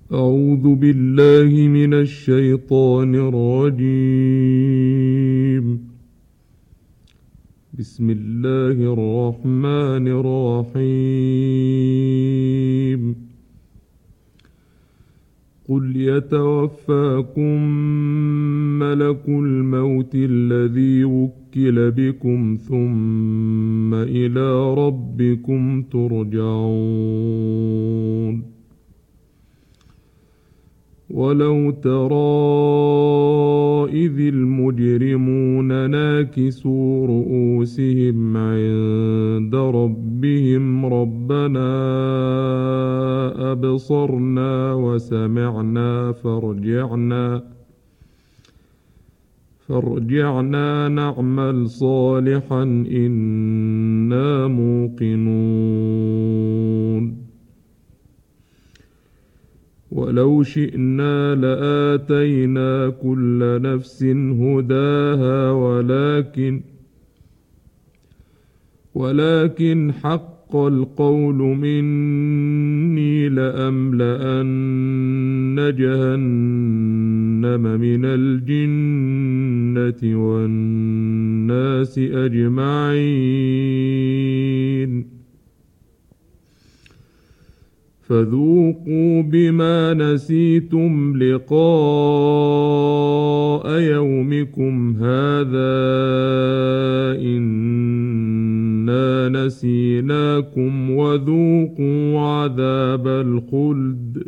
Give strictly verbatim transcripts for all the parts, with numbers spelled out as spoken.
أعوذ بالله من الشيطان الرجيم. بسم الله الرحمن الرحيم. قل يتوفاكم ملك الموت الذي وكل بكم ثم إلى ربكم ترجعون. ولو ترى إذ المجرمون ناكسوا رؤوسهم عند ربهم ربنا أبصرنا وسمعنا فارجعنا فارجعنا نعمل صالحا إنا موقنون. ولو شئنا لآتينا كل نفس هداها ولكن ولكن حق القول مني لأملأن جهنم من الجنة والناس أجمعين. فذوقوا بما نسيتم لقاء يومكم هذا إنا نسيناكم وذوقوا عذاب الخلد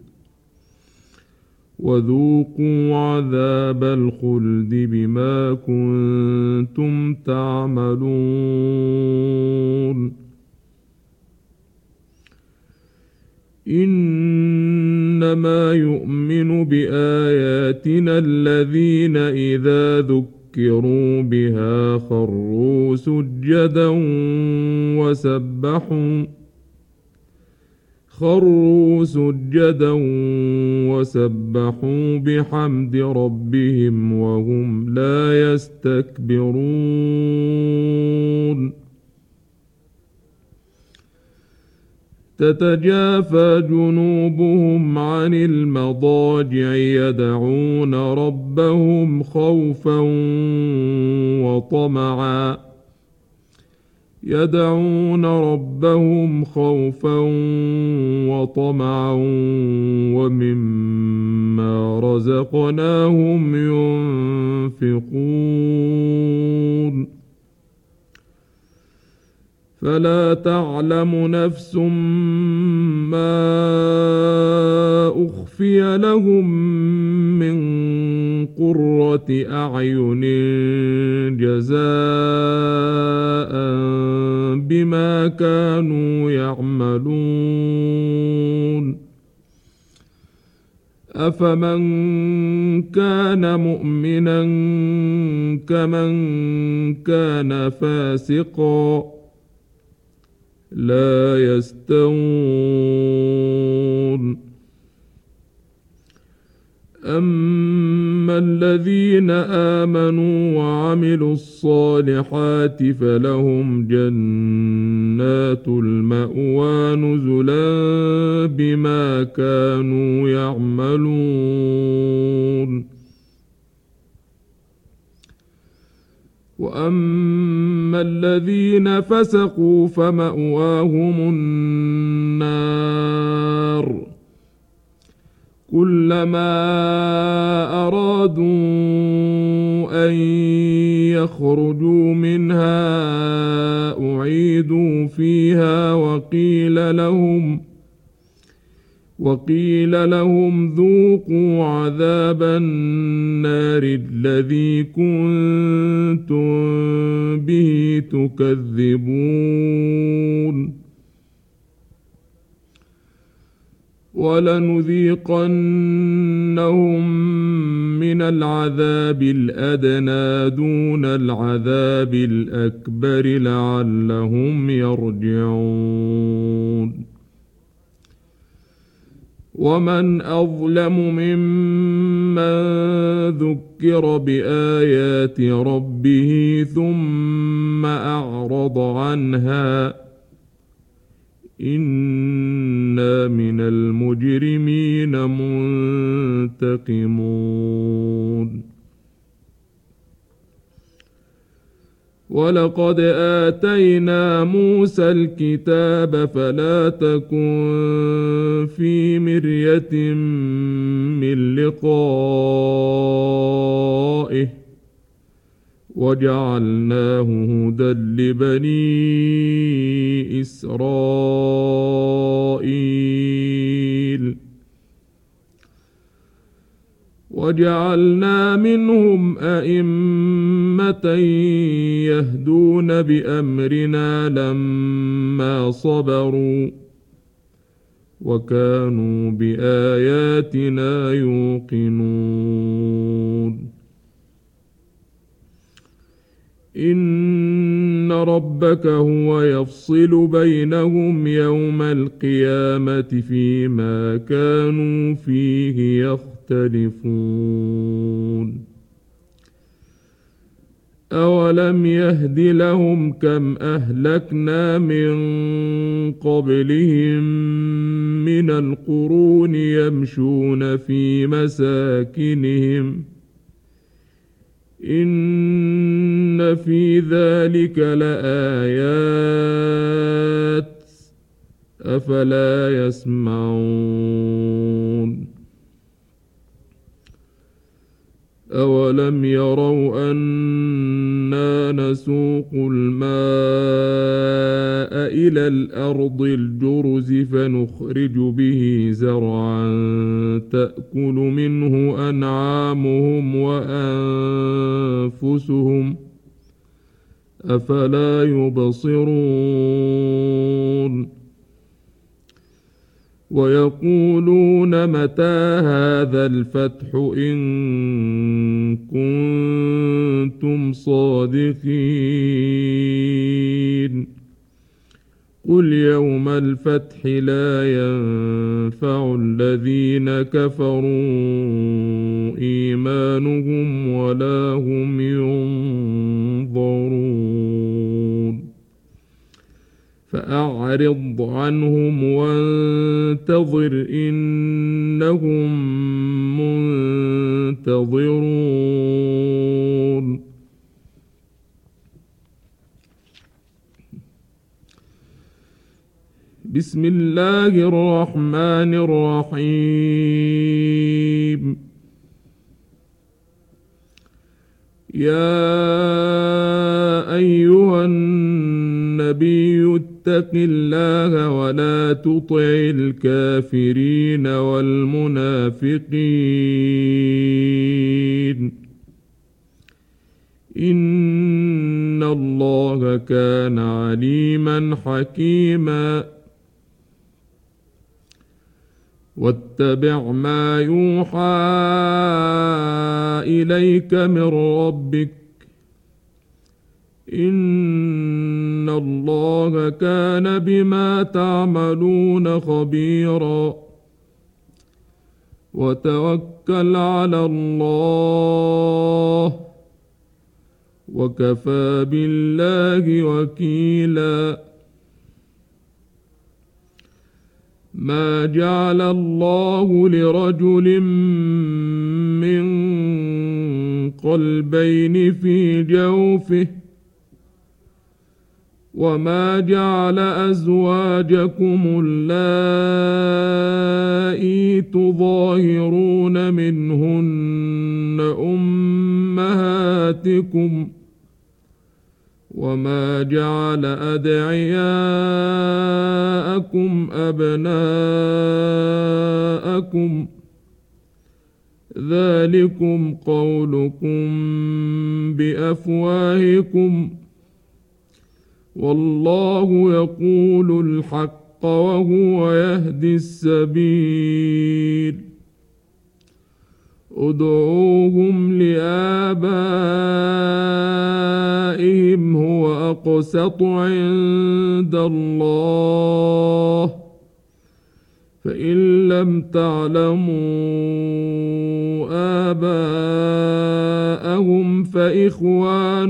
وذوقوا عذاب الخلد بما كنتم تعملون. إنما يؤمن بآياتنا الذين إذا ذكروا بها خروا سجدا وسبحوا خروا سجدا وسبحوا بحمد ربهم وهم لا يستكبرون. تتجافى جنوبهم عن المضاجع يدعون ربهم خوفا وطمعا يدعون ربهم خوفا وطمعا ومما رزقناهم ينفقون. فلا تعلم نفس ما أخفي لهم من قرة أعين جزاء بما كانوا يعملون. أفمن كان مؤمنا كمن كان فاسقا لا يستوون. أما الذين آمنوا وعملوا الصالحات فلهم جنات المأوى نزلا بما كانوا يعملون. وأما الذين فسقوا فمأواهم النار كلما أرادوا أن يخرجوا منها أعيدوا فيها وقيل لهم وقيل لهم ذوقوا عذاب النار الذي كنتم به تكذبون. ولنذيقنهم من العذاب الأدنى دون العذاب الأكبر لعلهم يرجعون. ومن أظلم ممن ذكر بآيات ربه ثم أعرض عنها إنا من المجرمين منتقمون ولقد آتينا موسى الكتاب فلا تكن في مرية من لقائه وجعلناه هدى لبني إسرائيل وجعلنا منهم أئمة يهدون بأمرنا لما صبروا وكانوا بآياتنا يوقنون إن ربك هو يفصل بينهم يوم القيامة فيما كانوا فيه يختلفون أولم يهد لهم كم أهلكنا من قبلهم من القرون يمشون في مساكنهم إن في ذلك لآيات أفلا يسمعون أولم يروا أنا نسوق الماء إلى الأرض الجرز فنخرج به زرعا تأكل منه أنعامهم وأنفسهم أفلا يبصرون ويقولون متى هذا الفتح إن كنتم صادقين قل يوم الفتح لا ينفع الذين كفروا إيمانهم ولا هم ينظرون فأعرض عنهم وانتظر إنهم منتظرون بسم الله الرحمن الرحيم يا أيها النبي اتق الله ولا تطع الكافرين والمنافقين إن الله كان عليما حكيما واتبع ما يوحى إليك من ربك إن الله كان بما تعملون خبيرا وتوكل على الله وكفى بالله وكيلا ما جعل الله لرجل من قلبين في جوفه وما جعل أزواجكم اللائي تظاهرون منهن أمهاتكم وما جعل أدعياءكم أبناءكم ذلكم قولكم بأفواهكم والله يقول الحق وهو يهدي السبيل ادعوهم لآبائهم هو أقسط عند الله فإن لم تعلموا آباءهم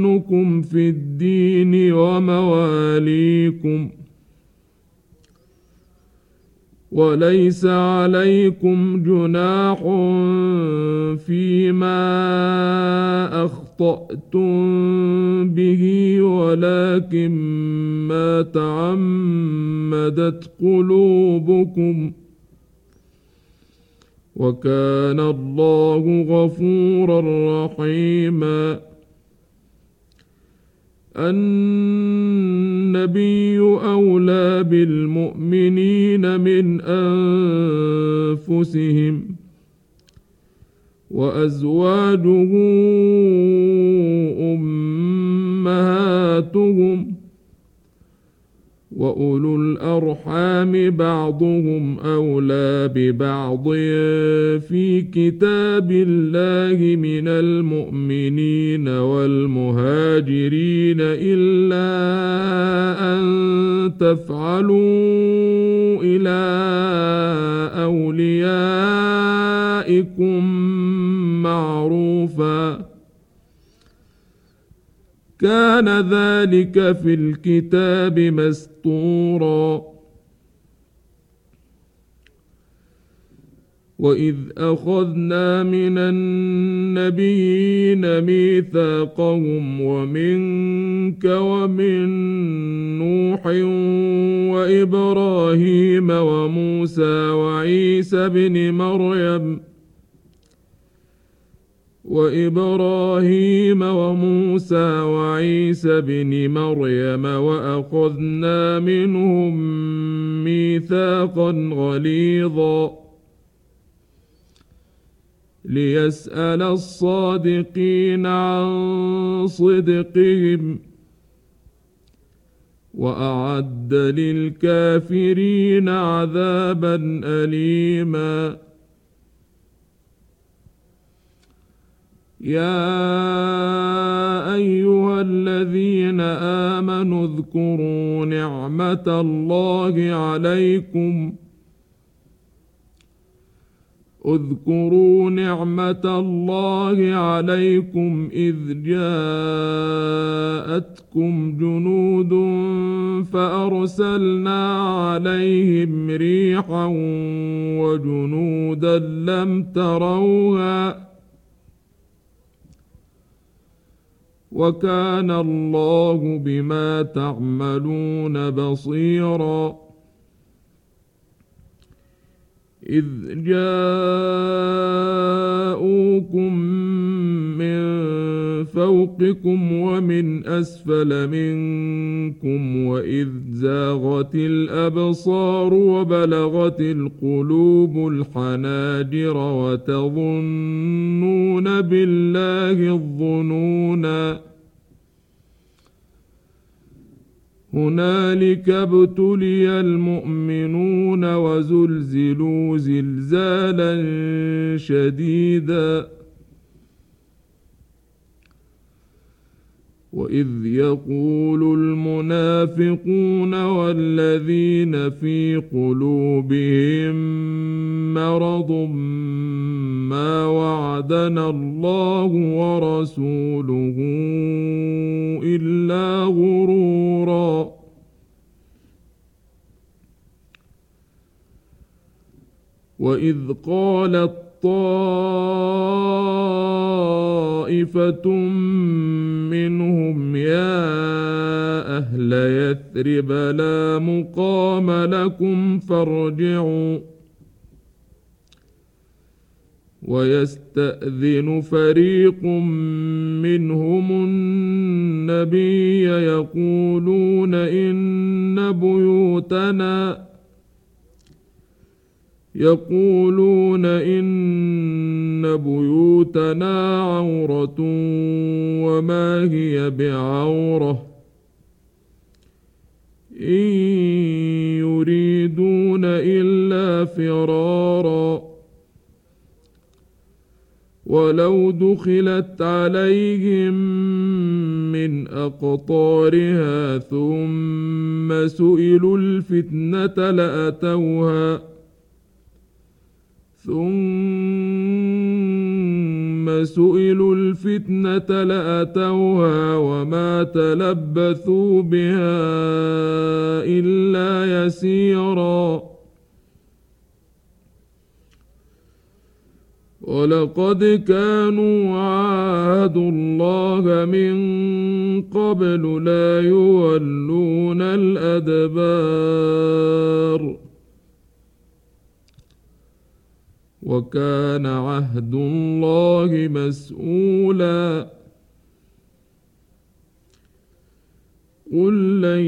فإخوانكم في الدين ومواليكم وليس عليكم جناح فيما أخطأتم به ولكن ما تعمدت قلوبكم وكان الله غفورا رحيما. النبي أولى بالمؤمنين من أنفسهم وأزواجه أمهاتهم وأولو الأرحام بعضهم أولى ببعض في كتاب الله من المؤمنين والمهاجرين إلا أن تفعلوا إلى أوليائكم معروفا كان ذلك في الكتاب مسطورا. وإذ أخذنا من النبيين ميثاقهم ومنك ومن نوح وإبراهيم وموسى وعيسى بن مريم وإبراهيم وموسى وعيسى بن مريم وأخذنا منهم ميثاقا غليظا ليسأل الصادقين عن صدقهم وأعد للكافرين عذابا أليما. يا أيها الذين آمنوا اذكروا نعمة الله عليكم اذكروا نعمة الله عليكم إذ جاءتكم جنود فأرسلنا عليهم ريحا وجنودا لم تروها وكان الله بما تعملون بصيرا. إذ جاءوكم من فوقكم ومن أسفل منكم وإذ زاغت الأبصار وبلغت القلوب الحناجر وتظنون بالله الظنونا هنالك ابتلي المؤمنون وزلزلوا زلزالا شديدا. وإذ يقول المنافقون والذين في قلوبهم مرض ما وعدنا الله ورسوله إلا غرورا. وإذ قالت طائفة منهم يا أهل يثرب لا مقام لكم فارجعوا ويستأذن فريق منهم النبي يقولون إن بيوتنا يقولون إن بيوتنا عورة وما هي بعورة إن يريدون إلا فرارا ولو دخلت عليهم من أقطارها ثم سئلوا الفتنة لأتوها ثم سئلوا الفتنة لأتوها وما تلبثوا بها إلا يسيرا. ولقد كانوا عاهدوا الله من قبل لا يولون الأدبار وكان عهد الله مسؤولا قل لن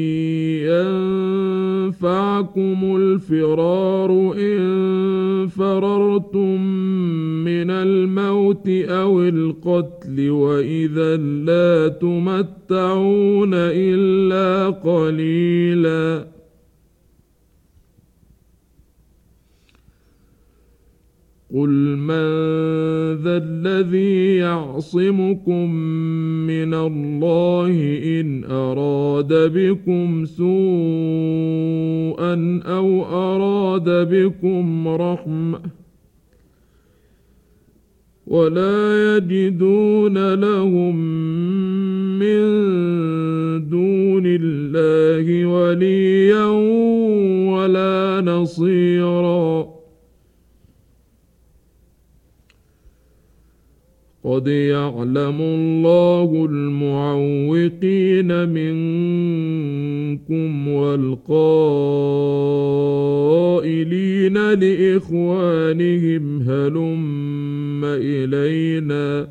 ينفعكم الفرار إن فررتم من الموت أو القتل وإذا لا تمتعون إلا قليلا قل من ذا الذي يعصمكم من الله إن أراد بكم سوءا أو أراد بكم رحمة ولا يجدون لهم من دون الله وليا ولا نصيرا قد يعلم الله المعوقين منكم والقائلين لإخوانهم هلم إلينا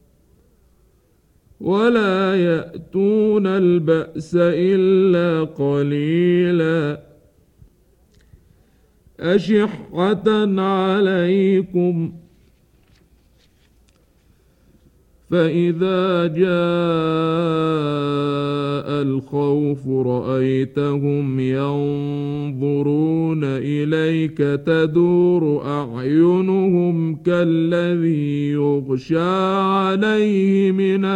ولا يأتون البأس إلا قليلا أشحة عليكم فإذا جاء الخوف رأيتهم ينظرون إليك تدور أعينهم كالذي يغشى عليه من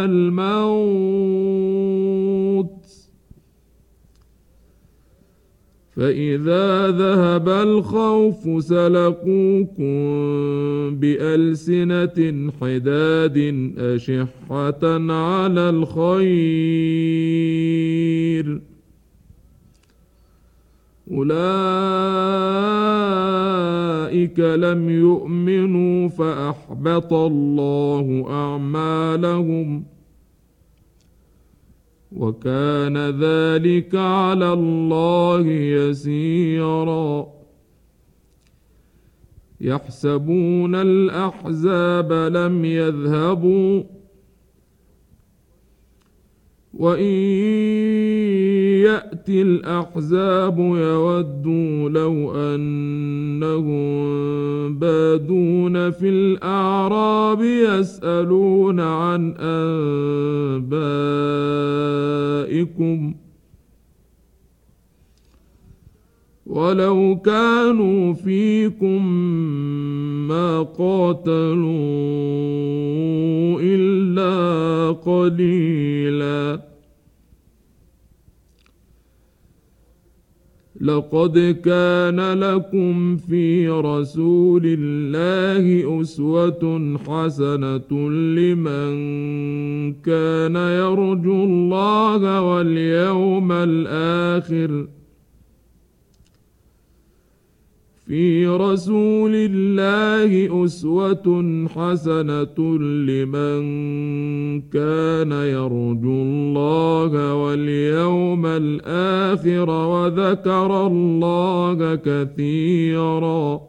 الموت فإذا ذهب الخوف سلقوكم بألسنة حداد أشحة على الخير أولئك لم يؤمنوا فأحبط الله أعمالهم وكان ذلك على الله يسيرا يحسبون الأحزاب لم يذهبوا وإن يأتي الأحزاب يودوا لو أنهم بادون في الأعراب يسألون عن أنبائكم ولو كانوا فيكم ما قاتلوا إلا قليلا لقد كان لكم في رسول الله أسوة حسنة لمن كان يرجو الله واليوم الآخر في رسول الله أسوة حسنة لمن كان يرجو الله واليوم الآخر وذكر الله كثيرا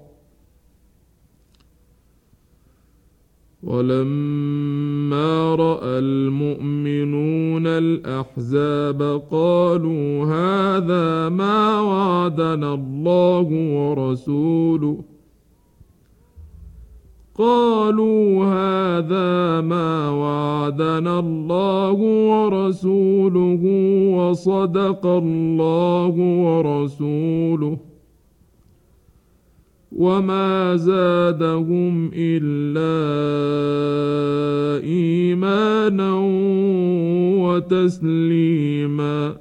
ولما رأى المؤمنون الأحزاب قالوا هذا ما وعدنا الله ورسوله قالوا هذا ما وعدنا الله ورسوله وصدق الله ورسوله وما زادهم إلا إيمانا وتسليما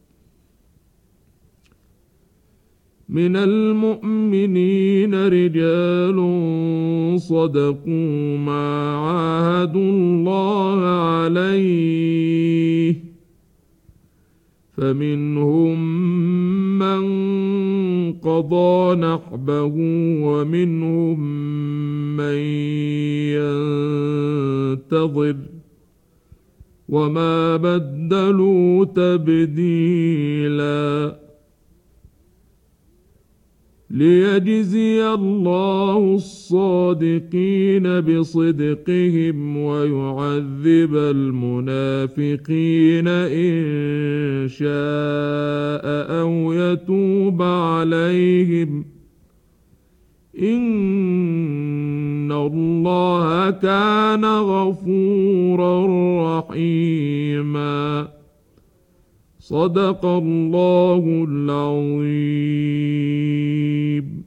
من المؤمنين رجال صدقوا ما عاهدوا الله عليه فمنهم من قضى نحبه ومنهم من ينتظر وما بدلوا تبديلا ليجزي الله الصادقين بصدقهم ويعذب المنافقين إن شاء أو يتوب عليهم إن الله كان غفورا رحيما صدق الله العظيم.